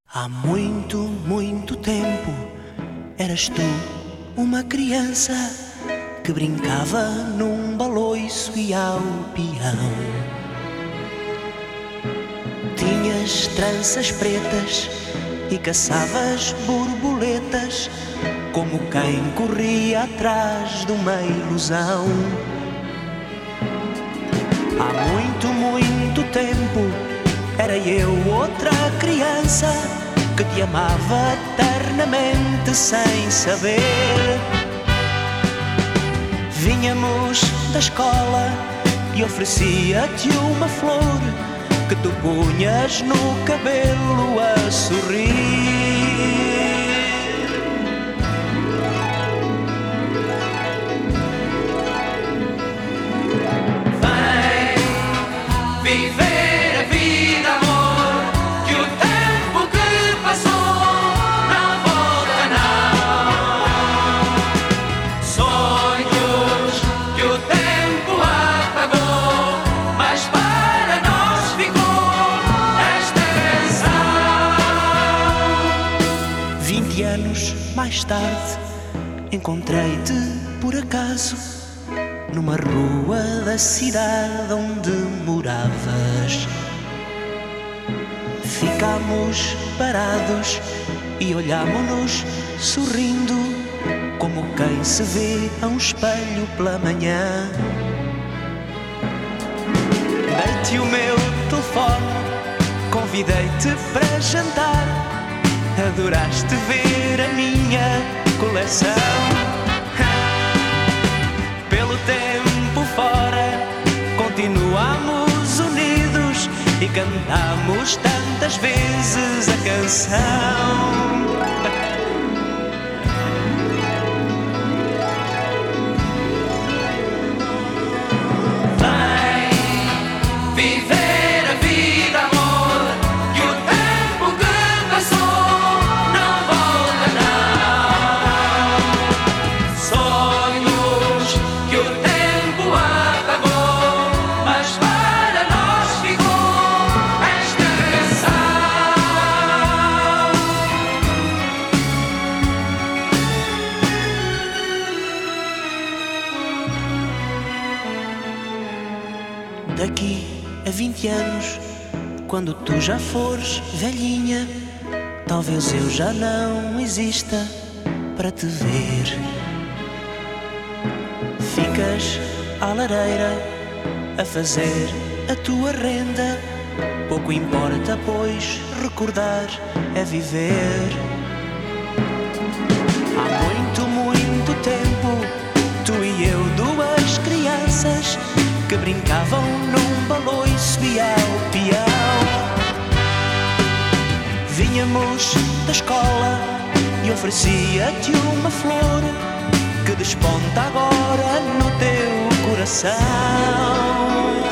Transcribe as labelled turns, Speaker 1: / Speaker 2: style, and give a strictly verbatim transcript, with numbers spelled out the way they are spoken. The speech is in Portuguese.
Speaker 1: Há muito, muito tempo eras tu uma criança que brincava num baloiço e ao peão. Tinhas tranças pretas e caçavas borboletas como quem corria atrás de uma ilusão. Há muito, muito tempo era eu outra criança que te amava eternamente sem saber. Vinhamos da escola e oferecia-te uma flor que tu punhas no cabelo a sorrir.
Speaker 2: Vem viver a vida, amor, que o tempo que passou não volta não. Sonhos que o tempo apagou, mas para nós ficou esta canção.
Speaker 1: Vinte anos mais tarde encontrei-te por acaso numa rua da cidade onde moravas. Ficámos parados e olhámo-nos sorrindo, como quem se vê a um espelho pela manhã. Dei-te o meu telefone, convidei-te para jantar. Adoraste ver a minha coleção. Pelo tempo fora, continuamos unidos e cantamos tantas vezes a canção.
Speaker 2: Vem viver a vida, amor, que o tempo que passou não volta não. Sonhos que o tempo apagou, mas para nós ficou esta canção.
Speaker 1: Daqui a vinte anos, quando tu já fores velhinha, talvez eu já não exista para te ver. Ficas à lareira a fazer a tua renda. Pouco importa, pois recordar é viver. Há muito, muito tempo, tu e eu, duas crianças que brincavam num baloiço e ao peão. Vinhamos da escola e oferecia-te uma flor que desponta agora no teu coração.